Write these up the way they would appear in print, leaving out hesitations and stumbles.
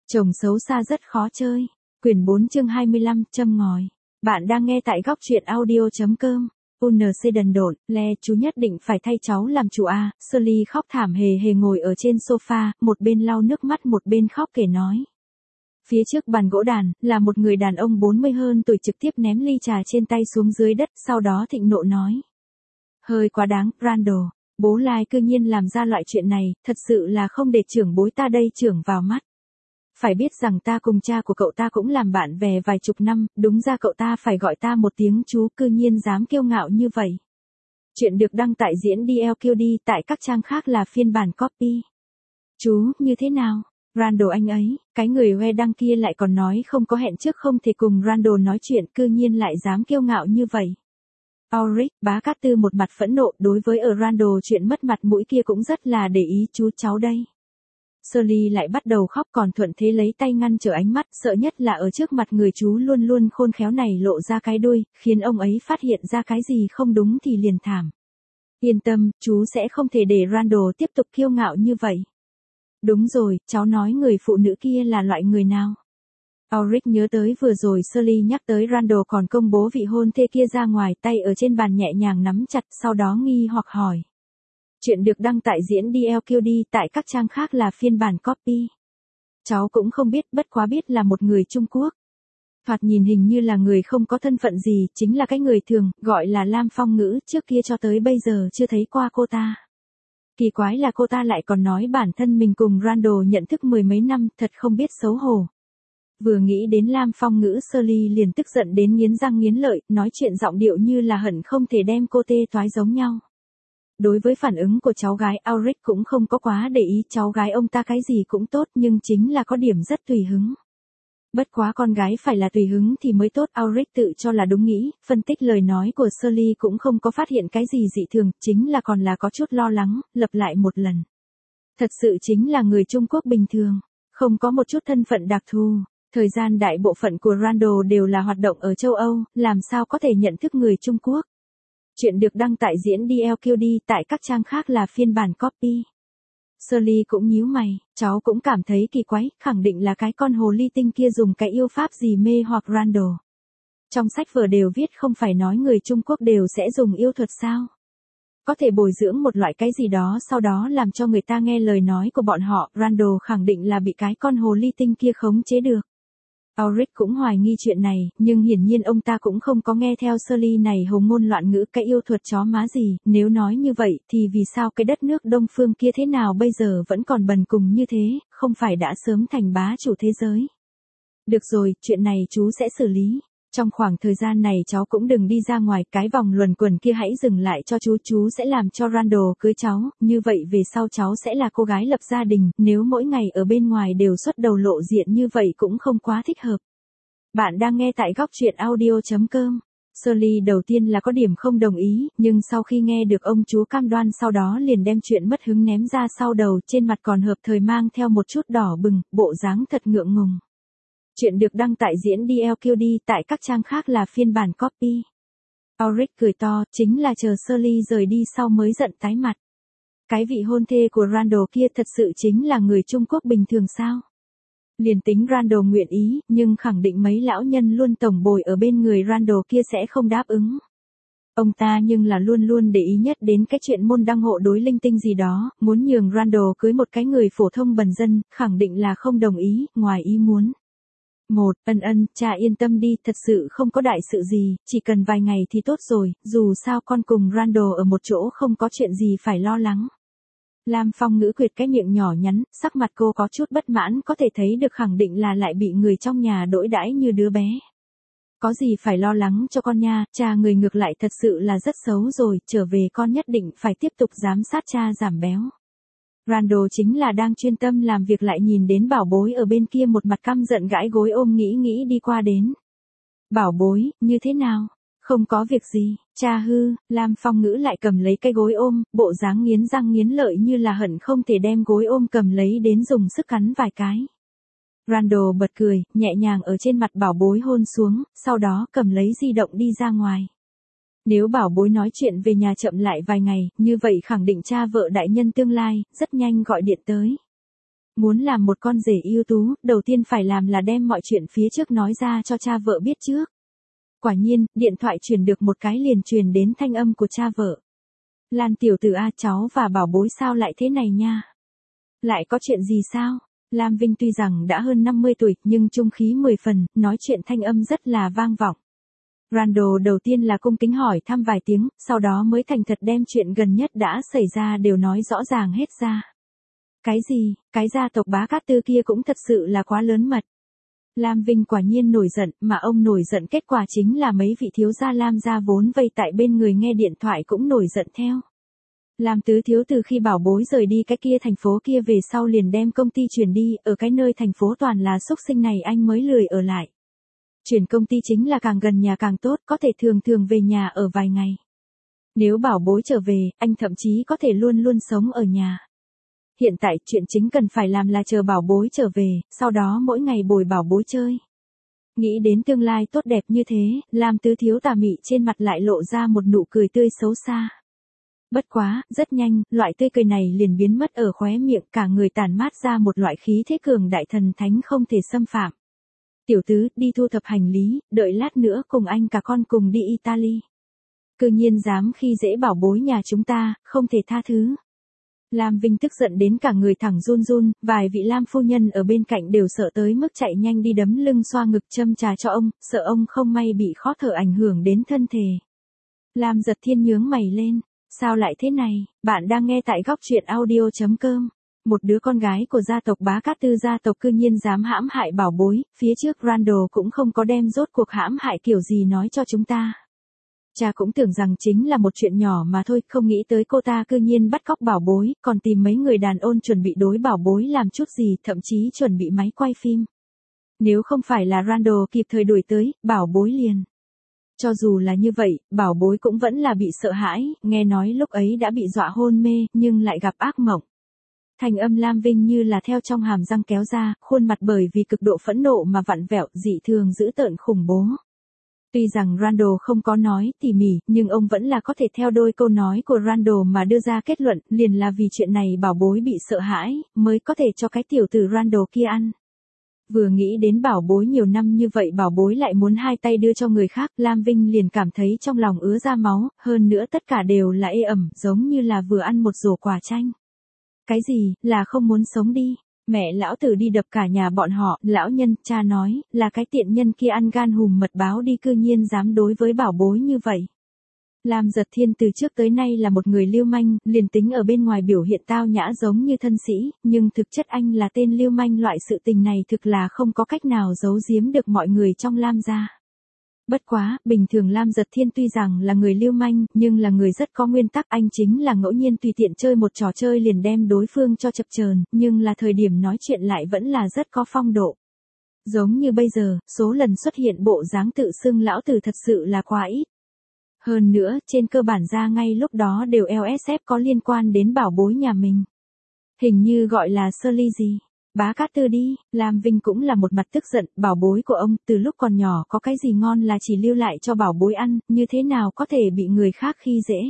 Chồng xấu xa rất khó chơi. Quyển 4 chương 25, châm ngòi. Bạn đang nghe tại góc truyện audio.com. UNC đần độn, le, chú nhất định phải thay cháu làm chủ à. Shirley khóc thảm hề hề ngồi ở trên sofa, một bên lau nước mắt một bên khóc kể nói. Phía trước bàn gỗ đàn, là một người đàn ông 40 hơn tuổi trực tiếp ném ly trà trên tay xuống dưới đất, sau đó thịnh nộ nói. Hơi quá đáng, Randall. Bố Lai cư nhiên làm ra loại chuyện này, thật sự là không để trưởng bối ta đây trưởng vào mắt. Phải biết rằng ta cùng cha của cậu ta cũng làm bạn bè vài chục năm, đúng ra cậu ta phải gọi ta một tiếng chú, cư nhiên dám kiêu ngạo như vậy. Chuyện được đăng tại diễn DLQD tại các trang khác là phiên bản copy. Chú, như thế nào? Randall anh ấy, cái người hoe đăng kia lại còn nói không có hẹn trước không thể cùng Randall nói chuyện, cư nhiên lại dám kiêu ngạo như vậy. Ulrich, bá Cát Tư một mặt phẫn nộ, đối với ở Randall chuyện mất mặt mũi kia cũng rất là để ý, chú cháu đây. Shirley lại bắt đầu khóc, còn thuận thế lấy tay ngăn trở ánh mắt, sợ nhất là ở trước mặt người chú luôn luôn khôn khéo này lộ ra cái đuôi, khiến ông ấy phát hiện ra cái gì không đúng thì liền thảm. Yên tâm, chú sẽ không thể để Randall tiếp tục kiêu ngạo như vậy. Đúng rồi, cháu nói người phụ nữ kia là loại người nào? Ulrich nhớ tới vừa rồi Shirley nhắc tới Randall còn công bố vị hôn thê kia ra ngoài, tay ở trên bàn nhẹ nhàng nắm chặt, sau đó nghi hoặc hỏi. Chuyện được đăng tại diễn DLQD tại các trang khác là phiên bản copy. Cháu cũng không biết, bất quá biết là một người Trung Quốc. Thoạt nhìn hình như là người không có thân phận gì, chính là cái người thường, gọi là Lam Phong Ngữ, trước kia cho tới bây giờ chưa thấy qua cô ta. Kỳ quái là cô ta lại còn nói bản thân mình cùng Randall nhận thức mười mấy năm, thật không biết xấu hổ. Vừa nghĩ đến Lam Phong Ngữ, Shirley liền tức giận đến nghiến răng nghiến lợi, nói chuyện giọng điệu như là hận không thể đem cô tê toái giống nhau. Đối với phản ứng của cháu gái, Ulrich cũng không có quá để ý, cháu gái ông ta cái gì cũng tốt nhưng chính là có điểm rất tùy hứng. Bất quá con gái phải là tùy hứng thì mới tốt, Ulrich tự cho là đúng nghĩ, phân tích lời nói của Shirley cũng không có phát hiện cái gì dị thường, chính là còn là có chút lo lắng, lặp lại một lần. Thật sự chính là người Trung Quốc bình thường, không có một chút thân phận đặc thù. Thời gian đại bộ phận của Randall đều là hoạt động ở châu Âu, làm sao có thể nhận thức người Trung Quốc. Chuyện được đăng tại diễn DLQD tại các trang khác là phiên bản copy. Shirley cũng nhíu mày, cháu cũng cảm thấy kỳ quái, khẳng định là cái con hồ ly tinh kia dùng cái yêu pháp gì mê hoặc Randall. Trong sách vở đều viết không phải nói người Trung Quốc đều sẽ dùng yêu thuật sao? Có thể bồi dưỡng một loại cái gì đó sau đó làm cho người ta nghe lời nói của bọn họ, Randall khẳng định là bị cái con hồ ly tinh kia khống chế được. Ulrich cũng hoài nghi chuyện này, nhưng hiển nhiên ông ta cũng không có nghe theo Shirley này hùng ngôn loạn ngữ cái yêu thuật chó má gì, nếu nói như vậy thì vì sao cái đất nước Đông Phương kia thế nào bây giờ vẫn còn bần cùng như thế, không phải đã sớm thành bá chủ thế giới. Được rồi, chuyện này chú sẽ xử lý. Trong khoảng thời gian này cháu cũng đừng đi ra ngoài, cái vòng luẩn quẩn kia hãy dừng lại cho chú sẽ làm cho Randall cưới cháu, như vậy về sau cháu sẽ là cô gái lập gia đình, nếu mỗi ngày ở bên ngoài đều xuất đầu lộ diện như vậy cũng không quá thích hợp. Bạn đang nghe tại góc truyện audio.com. Shirley đầu tiên là có điểm không đồng ý, nhưng sau khi nghe được ông chú cam đoan sau đó liền đem chuyện mất hứng ném ra sau đầu, trên mặt còn hợp thời mang theo một chút đỏ bừng, bộ dáng thật ngượng ngùng. Chuyện được đăng tại diễn DLQD tại các trang khác là phiên bản copy. Ulrich cười to, chính là chờ Shirley rời đi sau mới giận tái mặt. Cái vị hôn thê của Randall kia thật sự chính là người Trung Quốc bình thường sao? Liền tính Randall nguyện ý, nhưng khẳng định mấy lão nhân luôn tổng bồi ở bên người Randall kia sẽ không đáp ứng. Ông ta nhưng là luôn luôn để ý nhất đến cái chuyện môn đăng hộ đối linh tinh gì đó, muốn nhường Randall cưới một cái người phổ thông bần dân, khẳng định là không đồng ý, ngoài ý muốn. Cha yên tâm đi, thật sự không có đại sự gì, chỉ cần vài ngày thì tốt rồi, dù sao con cùng Randall ở một chỗ không có chuyện gì phải lo lắng. Lam Phong Ngữ quyệt cái miệng nhỏ nhắn, sắc mặt cô có chút bất mãn, có thể thấy được khẳng định là lại bị người trong nhà đỗi đãi như đứa bé. Có gì phải lo lắng cho con nha, cha người ngược lại thật sự là rất xấu rồi, trở về con nhất định phải tiếp tục giám sát cha giảm béo. Randall chính là đang chuyên tâm làm việc lại nhìn đến bảo bối ở bên kia một mặt căm giận gãi gối ôm nghĩ đi qua đến. Bảo bối, như thế nào? Không có việc gì, cha hư, Lam Phong Ngữ lại cầm lấy cái gối ôm, bộ dáng nghiến răng nghiến lợi như là hận không thể đem gối ôm cầm lấy đến dùng sức cắn vài cái. Randall bật cười, nhẹ nhàng ở trên mặt bảo bối hôn xuống, sau đó cầm lấy di động đi ra ngoài. Nếu bảo bối nói chuyện về nhà chậm lại vài ngày, như vậy khẳng định cha vợ đại nhân tương lai, rất nhanh gọi điện tới. Muốn làm một con rể ưu tú, đầu tiên phải làm là đem mọi chuyện phía trước nói ra cho cha vợ biết trước. Quả nhiên, điện thoại truyền được một cái liền truyền đến thanh âm của cha vợ. Lan tiểu tử a, cháu và bảo bối sao lại thế này nha? Lại có chuyện gì sao? Lam Vinh tuy rằng đã hơn 50 tuổi, nhưng trung khí 10 phần, nói chuyện thanh âm rất là vang vọng. Randall đầu tiên là cung kính hỏi thăm vài tiếng, sau đó mới thành thật đem chuyện gần nhất đã xảy ra đều nói rõ ràng hết ra. Cái gì, cái gia tộc Bá Cát Tư kia cũng thật sự là quá lớn mật. Lam Vinh quả nhiên nổi giận, mà ông nổi giận kết quả chính là mấy vị thiếu gia Lam gia vốn vây tại bên người nghe điện thoại cũng nổi giận theo. Lam tứ thiếu từ khi bảo bối rời đi cái kia thành phố kia về sau liền đem công ty chuyển đi, ở cái nơi thành phố toàn là xúc sinh này anh mới lười ở lại. Chuyển công ty chính là càng gần nhà càng tốt, có thể thường thường về nhà ở vài ngày. Nếu bảo bối trở về, anh thậm chí có thể luôn luôn sống ở nhà. Hiện tại chuyện chính cần phải làm là chờ bảo bối trở về, sau đó mỗi ngày bồi bảo bối chơi. Nghĩ đến tương lai tốt đẹp như thế, Lam tứ thiếu tà mị trên mặt lại lộ ra một nụ cười tươi xấu xa. Bất quá, rất nhanh, loại tươi cười này liền biến mất ở khóe miệng, cả người tản mát ra một loại khí thế cường đại thần thánh không thể xâm phạm. Tiểu tứ, đi thu thập hành lý, đợi lát nữa cùng anh cả con cùng đi Italy. Cư nhiên dám khi dễ bảo bối nhà chúng ta, không thể tha thứ. Lam Vinh tức giận đến cả người thẳng run run, vài vị Lam phu nhân ở bên cạnh đều sợ tới mức chạy nhanh đi đấm lưng xoa ngực châm trà cho ông, sợ ông không may bị khó thở ảnh hưởng đến thân thể. Lam Giật Thiên nhướng mày lên, sao lại thế này, bạn đang nghe tại góc truyện audio.com. Một đứa con gái của gia tộc Bá Cát Tư gia tộc cư nhiên dám hãm hại bảo bối, phía trước Randall cũng không có đem rốt cuộc hãm hại kiểu gì nói cho chúng ta. Cha cũng tưởng rằng chính là một chuyện nhỏ mà thôi, không nghĩ tới cô ta cư nhiên bắt cóc bảo bối, còn tìm mấy người đàn ông chuẩn bị đối bảo bối làm chút gì, thậm chí chuẩn bị máy quay phim. Nếu không phải là Randall kịp thời đuổi tới, bảo bối liền. Cho dù là như vậy, bảo bối cũng vẫn là bị sợ hãi, nghe nói lúc ấy đã bị dọa hôn mê, nhưng lại gặp ác mộng. Thành âm Lam Vinh như là theo trong hàm răng kéo ra, khuôn mặt bởi vì cực độ phẫn nộ mà vặn vẹo, dị thường dữ tợn khủng bố. Tuy rằng Randall không có nói tỉ mỉ, nhưng ông vẫn là có thể theo đôi câu nói của Randall mà đưa ra kết luận, liền là vì chuyện này bảo bối bị sợ hãi, mới có thể cho cái tiểu tử Randall kia ăn. Vừa nghĩ đến bảo bối nhiều năm như vậy bảo bối lại muốn hai tay đưa cho người khác, Lam Vinh liền cảm thấy trong lòng ứa ra máu, hơn nữa tất cả đều là ê ẩm, giống như là vừa ăn một rổ quả chanh. Cái gì, là không muốn sống đi, mẹ lão tử đi đập cả nhà bọn họ, lão nhân, cha nói, là cái tiện nhân kia ăn gan hùm mật báo đi cư nhiên dám đối với bảo bối như vậy. Lam Giật Thiên từ trước tới nay là một người lưu manh, liền tính ở bên ngoài biểu hiện tao nhã giống như thân sĩ, nhưng thực chất anh là tên lưu manh, loại sự tình này thực là không có cách nào giấu giếm được mọi người trong Lam gia. Bất quá, bình thường Lam Giật Thiên tuy rằng là người lưu manh, nhưng là người rất có nguyên tắc, anh chính là ngẫu nhiên tùy tiện chơi một trò chơi liền đem đối phương cho chập chờn, nhưng là thời điểm nói chuyện lại vẫn là rất có phong độ. Giống như bây giờ, số lần xuất hiện bộ dáng tự xưng lão tử thật sự là quá ít. Hơn nữa, trên cơ bản ra ngay lúc đó đều LSF có liên quan đến bảo bối nhà mình. Hình như gọi là Shirley gì. Bá Cát Tư đi, Lam Vinh cũng là một mặt tức giận, bảo bối của ông, từ lúc còn nhỏ có cái gì ngon là chỉ lưu lại cho bảo bối ăn, như thế nào có thể bị người khác khi dễ.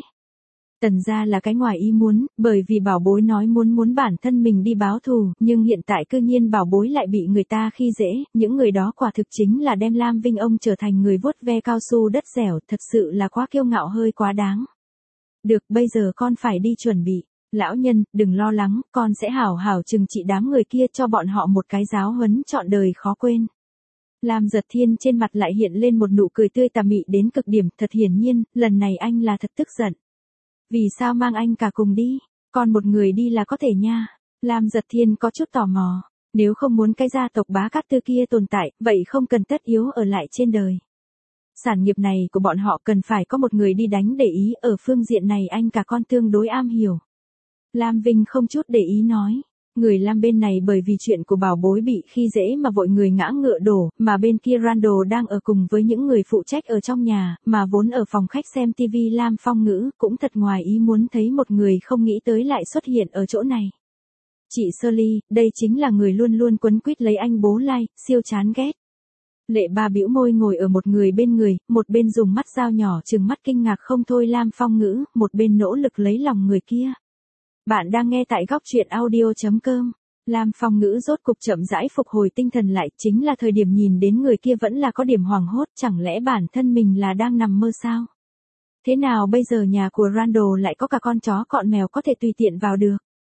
Tần ra là cái ngoài ý muốn, bởi vì bảo bối nói muốn bản thân mình đi báo thù, nhưng hiện tại cư nhiên bảo bối lại bị người ta khi dễ, những người đó quả thực chính là đem Lam Vinh ông trở thành người vuốt ve cao su đất dẻo, thật sự là quá kiêu ngạo hơi quá đáng. Được, bây giờ con phải đi chuẩn bị. Lão nhân, đừng lo lắng, con sẽ hảo hảo trừng trị đám người kia cho bọn họ một cái giáo huấn trọn đời khó quên. Lam Giật Thiên trên mặt lại hiện lên một nụ cười tươi tà mị đến cực điểm, thật hiển nhiên, lần này anh là thật tức giận. Vì sao mang anh cả cùng đi, còn một người đi là có thể nha. Lam Giật Thiên có chút tò mò, nếu không muốn cái gia tộc Bá Cát Tư kia tồn tại, vậy không cần tất yếu ở lại trên đời. Sản nghiệp này của bọn họ cần phải có một người đi đánh để ý, ở phương diện này anh cả con tương đối am hiểu. Lam Vinh không chút để ý nói, người Lam bên này bởi vì chuyện của bảo bối bị khi dễ mà vội người ngã ngựa đổ, mà bên kia Randall đang ở cùng với những người phụ trách ở trong nhà, mà vốn ở phòng khách xem TV Lam Phong Ngữ, cũng thật ngoài ý muốn thấy một người không nghĩ tới lại xuất hiện ở chỗ này. Chị Shirley, đây chính là người luôn luôn quấn quýt lấy anh bố Lai, siêu chán ghét. Lệ Ba bĩu môi ngồi ở một người, một bên dùng mắt dao nhỏ trừng mắt kinh ngạc không thôi Lam Phong Ngữ, một bên nỗ lực lấy lòng người kia. Bạn đang nghe tại góc truyện audio.com. Lam Phong Ngữ rốt cục chậm rãi phục hồi tinh thần lại, chính là thời điểm nhìn đến người kia vẫn là có điểm hoảng hốt, chẳng lẽ bản thân mình là đang nằm mơ sao? Thế nào bây giờ nhà của Randall lại có cả con chó cọn mèo có thể tùy tiện vào được?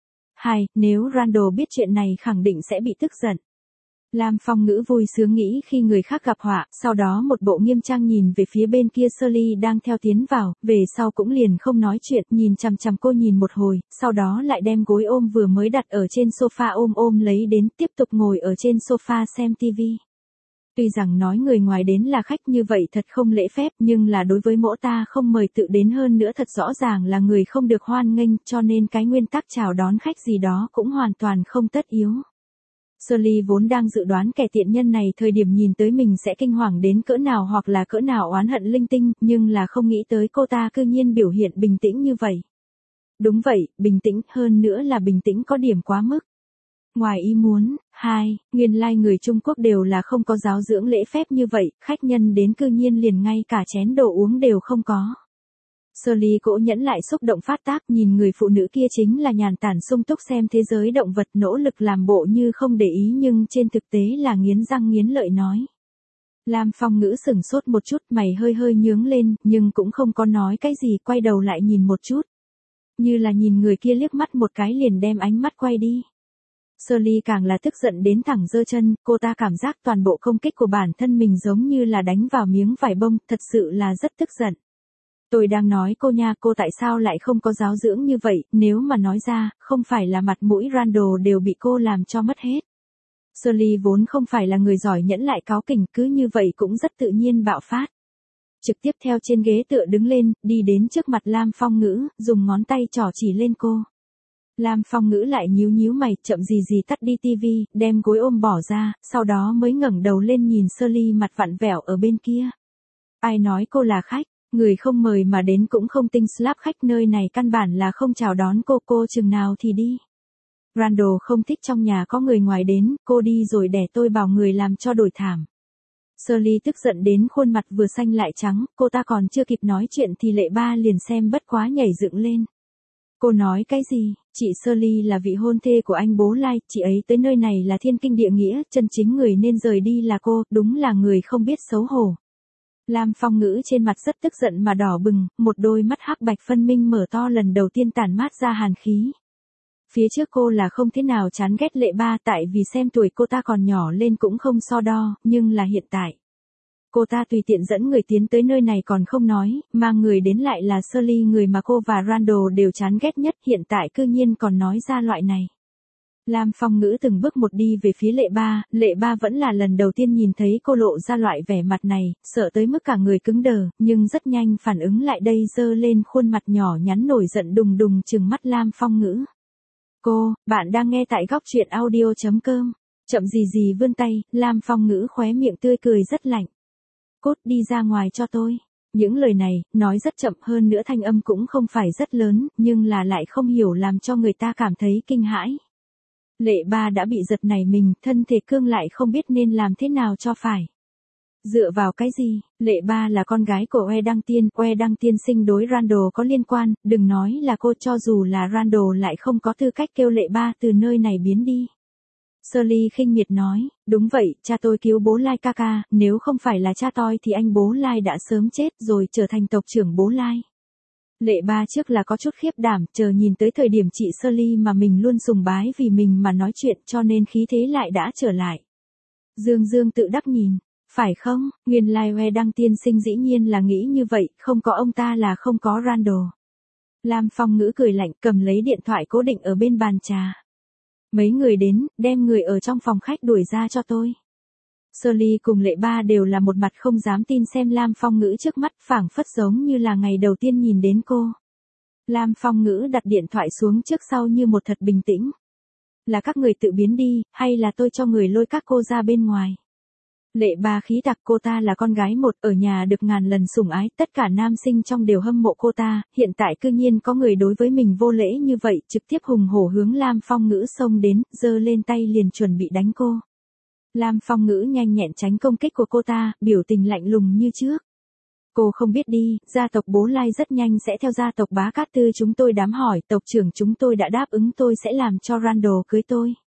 Nếu Randall biết chuyện này khẳng định sẽ bị tức giận. Lam Phong Ngữ vui sướng nghĩ khi người khác gặp họa, sau đó một bộ nghiêm trang nhìn về phía bên kia Shirley đang theo tiến vào, về sau cũng liền không nói chuyện, nhìn chằm chằm cô nhìn một hồi, sau đó lại đem gối ôm vừa mới đặt ở trên sofa ôm lấy đến, tiếp tục ngồi ở trên sofa xem TV. Tuy rằng nói người ngoài đến là khách như vậy thật không lễ phép, nhưng là đối với mỗ ta không mời tự đến hơn nữa thật rõ ràng là người không được hoan nghênh, cho nên cái nguyên tắc chào đón khách gì đó cũng hoàn toàn không tất yếu. Shirley vốn đang dự đoán kẻ tiện nhân này thời điểm nhìn tới mình sẽ kinh hoàng đến cỡ nào hoặc là cỡ nào oán hận linh tinh, nhưng là không nghĩ tới cô ta cư nhiên biểu hiện bình tĩnh như vậy. Đúng vậy, bình tĩnh, hơn nữa là bình tĩnh có điểm quá mức. Ngoài ý muốn, nguyên lai người Trung Quốc đều là không có giáo dưỡng lễ phép như vậy, khách nhân đến cư nhiên liền ngay cả chén đồ uống đều không có. Shirley cỗ nhẫn lại xúc động phát tác, nhìn người phụ nữ kia chính là nhàn tản sung túc xem thế giới động vật, nỗ lực làm bộ như không để ý nhưng trên thực tế là nghiến răng nghiến lợi nói. Lam Phong Ngữ sửng sốt một chút, mày hơi nhướng lên, nhưng cũng không có nói cái gì, quay đầu lại nhìn một chút. Như là nhìn người kia liếc mắt một cái liền đem ánh mắt quay đi. Shirley càng là tức giận đến thẳng giơ chân, cô ta cảm giác toàn bộ công kích của bản thân mình giống như là đánh vào miếng vải bông, thật sự là rất tức giận. Tôi đang nói cô nha, cô tại sao lại không có giáo dưỡng như vậy, nếu mà nói ra, không phải là mặt mũi Randall đều bị cô làm cho mất hết. Shirley vốn không phải là người giỏi nhẫn lại cáu kỉnh, cứ như vậy cũng rất tự nhiên bạo phát. Trực tiếp theo trên ghế tựa đứng lên, đi đến trước mặt Lam Phong Ngữ, dùng ngón tay trỏ chỉ lên cô. Lam Phong Ngữ lại nhíu mày, chậm gì tắt đi tivi, đem gối ôm bỏ ra, sau đó mới ngẩng đầu lên nhìn Shirley mặt vặn vẹo ở bên kia. Ai nói cô là khách? Người không mời mà đến cũng không tinh slap khách, nơi này căn bản là không chào đón cô chừng nào thì đi. Randall không thích trong nhà có người ngoài đến, cô đi rồi để tôi bảo người làm cho đổi thảm. Shirley tức giận đến khuôn mặt vừa xanh lại trắng, cô ta còn chưa kịp nói chuyện thì Lệ Ba liền xem bất quá nhảy dựng lên. Cô nói cái gì? Chị Shirley là vị hôn thê của anh Bố Lai, chị ấy tới nơi này là thiên kinh địa nghĩa, chân chính người nên rời đi là cô, đúng là người không biết xấu hổ. Lam Phong Ngữ trên mặt rất tức giận mà đỏ bừng, một đôi mắt hắc bạch phân minh mở to lần đầu tiên tản mát ra hàn khí. Phía trước cô là không thế nào chán ghét Lệ Ba tại vì xem tuổi cô ta còn nhỏ lên cũng không so đo, nhưng là hiện tại. Cô ta tùy tiện dẫn người tiến tới nơi này còn không nói, mang người đến lại là Shirley, người mà cô và Randall đều chán ghét nhất, hiện tại cư nhiên còn nói ra loại này. Lam Phong Ngữ từng bước một đi về phía Lệ Ba vẫn là lần đầu tiên nhìn thấy cô lộ ra loại vẻ mặt này, sợ tới mức cả người cứng đờ, nhưng rất nhanh phản ứng lại đây, giơ lên khuôn mặt nhỏ nhắn nổi giận đùng đùng trừng mắt Lam Phong Ngữ. Bạn đang nghe tại góc truyện audio.com. Chậm gì vươn tay, Lam Phong Ngữ khóe miệng tươi cười rất lạnh. Cút đi ra ngoài cho tôi. Những lời này, nói rất chậm, hơn nữa thanh âm cũng không phải rất lớn, nhưng là lại không hiểu làm cho người ta cảm thấy kinh hãi. Lệ Ba đã bị giật nảy mình, thân thể cương lại không biết nên làm thế nào cho phải. Dựa vào cái gì? Lệ Ba là con gái của Oe Đăng Tiên sinh đối Randall có liên quan, đừng nói là cô, cho dù là Randall lại không có tư cách kêu Lệ Ba từ nơi này biến đi. Shirley khinh miệt nói, đúng vậy, cha tôi cứu Bố Lai ca, nếu không phải là cha tôi thì anh Bố Lai đã sớm chết rồi, trở thành tộc trưởng Bố Lai. Lệ Ba trước là có chút khiếp đảm, chờ nhìn tới thời điểm chị Shirley mà mình luôn sùng bái vì mình mà nói chuyện, cho nên khí thế lại đã trở lại. Dương tự đắc nhìn, phải không? Nguyên lai Oe Đăng Tiên sinh dĩ nhiên là nghĩ như vậy, không có ông ta là không có Randall. Lam Phong Ngữ cười lạnh, cầm lấy điện thoại cố định ở bên bàn trà. Mấy người đến, đem người ở trong phòng khách đuổi ra cho tôi. Shirley cùng Lệ Ba đều là một mặt không dám tin xem Lam Phong Ngữ trước mắt, phảng phất giống như là ngày đầu tiên nhìn đến cô. Lam Phong Ngữ đặt điện thoại xuống trước sau như một thật bình tĩnh. Là các người tự biến đi, hay là tôi cho người lôi các cô ra bên ngoài? Lệ Ba khí tặc, cô ta là con gái một, ở nhà được ngàn lần sủng ái, tất cả nam sinh trong đều hâm mộ cô ta, hiện tại cư nhiên có người đối với mình vô lễ như vậy, trực tiếp hùng hổ hướng Lam Phong Ngữ xông đến, giơ lên tay liền chuẩn bị đánh cô. Lam Phong Ngữ nhanh nhẹn tránh công kích của cô ta, biểu tình lạnh lùng như trước. Cô không biết đi, gia tộc Bố Lai rất nhanh sẽ theo gia tộc Bá Cát Tư chúng tôi đám hỏi, tộc trưởng chúng tôi đã đáp ứng tôi sẽ làm cho Randall cưới tôi.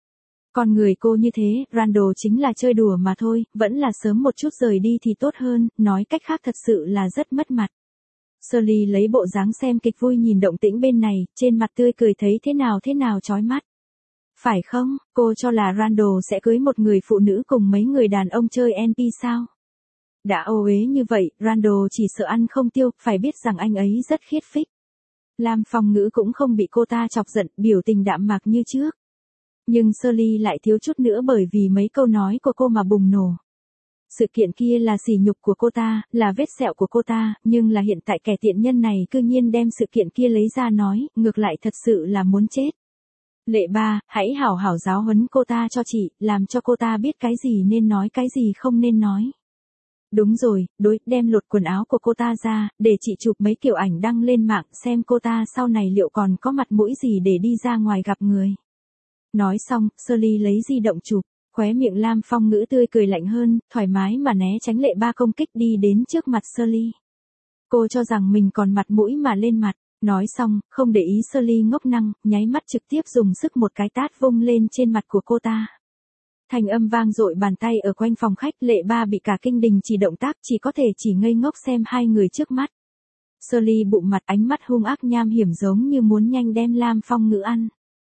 Con người cô như thế, Randall chính là chơi đùa mà thôi, vẫn là sớm một chút rời đi thì tốt hơn, nói cách khác thật sự là rất mất mặt. Shirley lấy bộ dáng xem kịch vui nhìn động tĩnh bên này, trên mặt tươi cười thấy thế nào chói mắt. Phải không, cô cho là Randall sẽ cưới một người phụ nữ cùng mấy người đàn ông chơi NP sao? Đã ô uế như vậy, Randall chỉ sợ ăn không tiêu, phải biết rằng anh ấy rất khiết phích. Lam Phong Ngữ cũng không bị cô ta chọc giận, biểu tình đạm mạc như trước. Nhưng Shirley lại thiếu chút nữa bởi vì mấy câu nói của cô mà bùng nổ. Sự kiện kia là sỉ nhục của cô ta, là vết sẹo của cô ta, nhưng là hiện tại kẻ tiện nhân này cư nhiên đem sự kiện kia lấy ra nói, ngược lại thật sự là muốn chết. Lệ Ba, hãy hảo hảo giáo huấn cô ta cho chị, làm cho cô ta biết cái gì nên nói cái gì không nên nói. Đúng rồi, đem lột quần áo của cô ta ra, để chị chụp mấy kiểu ảnh đăng lên mạng xem cô ta sau này liệu còn có mặt mũi gì để đi ra ngoài gặp người. Nói xong, Shirley lấy di động chụp, khóe miệng Lam Phong Ngữ tươi cười lạnh hơn, thoải mái mà né tránh Lệ Ba công kích đi đến trước mặt Shirley. Cô cho rằng mình còn mặt mũi mà lên mặt, nói xong, không để ý Shirley ngốc năng, nháy mắt trực tiếp dùng sức một cái tát vung lên trên mặt của cô ta. Thanh âm vang dội bàn tay ở quanh phòng khách, Lệ Ba bị cả kinh đình chỉ động tác, chỉ có thể chỉ ngây ngốc xem hai người trước mắt. Shirley bụng mặt, ánh mắt hung ác nham hiểm giống như muốn nhanh đem Lam Phong Ngữ ăn.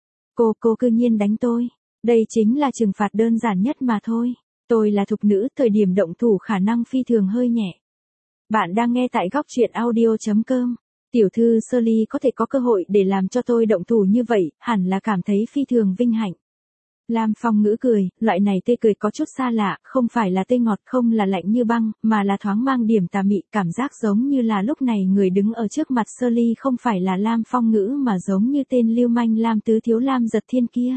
Cô cư nhiên đánh tôi. Đây chính là trừng phạt đơn giản nhất mà thôi. Tôi là thục nữ, thời điểm động thủ khả năng phi thường hơi nhẹ. Bạn đang nghe tại góc truyện audio.com. Tiểu thư Shirley có thể có cơ hội để làm cho tôi động thủ như vậy, hẳn là cảm thấy phi thường vinh hạnh. Lam Phong Ngữ cười, loại này tê cười có chút xa lạ, không phải là tê ngọt, không là lạnh như băng, mà là thoáng mang điểm tà mị, cảm giác giống như là lúc này người đứng ở trước mặt Shirley không phải là Lam Phong Ngữ mà giống như tên lưu manh Lam Tứ Thiếu Lam Giật Thiên kia.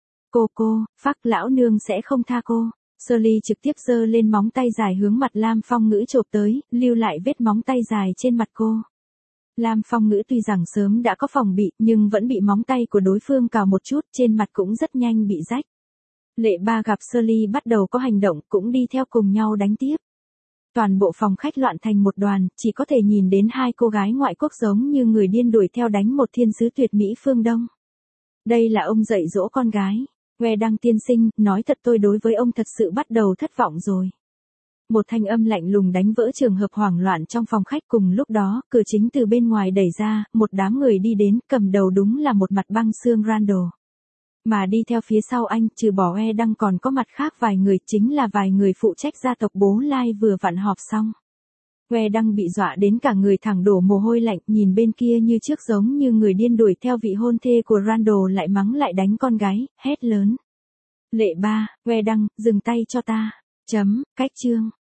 Cô, phắc lão nương sẽ không tha cô. Shirley trực tiếp giơ lên móng tay dài hướng mặt Lam Phong Ngữ chộp tới, lưu lại vết móng tay dài trên mặt cô. Lam Phong Ngữ tuy rằng sớm đã có phòng bị, nhưng vẫn bị móng tay của đối phương cào một chút, trên mặt cũng rất nhanh bị rách. Lệ Ba gặp Shirley bắt đầu có hành động, cũng đi theo cùng nhau đánh tiếp. Toàn bộ phòng khách loạn thành một đoàn, chỉ có thể nhìn đến hai cô gái ngoại quốc giống như người điên đuổi theo đánh một thiên sứ tuyệt mỹ phương Đông. Đây là ông dạy dỗ con gái. Ngoe Đăng tiên sinh, nói thật tôi đối với ông thật sự bắt đầu thất vọng rồi. Một thanh âm lạnh lùng đánh vỡ trường hợp hoảng loạn trong phòng khách, cùng lúc đó, cửa chính từ bên ngoài đẩy ra, một đám người đi đến, cầm đầu đúng là một mặt băng xương Randall. Mà đi theo phía sau anh, trừ bỏ Ngoe Đăng còn có mặt khác vài người, chính là vài người phụ trách gia tộc Bố Lai vừa vặn họp xong. Ngoe Đăng bị dọa đến cả người thẳng đổ mồ hôi lạnh, nhìn bên kia như trước giống như người điên đuổi theo vị hôn thê của Randall lại mắng lại đánh con gái, hét lớn. Lệ Ba, Ngoe Đăng, dừng tay cho ta. Cách chương.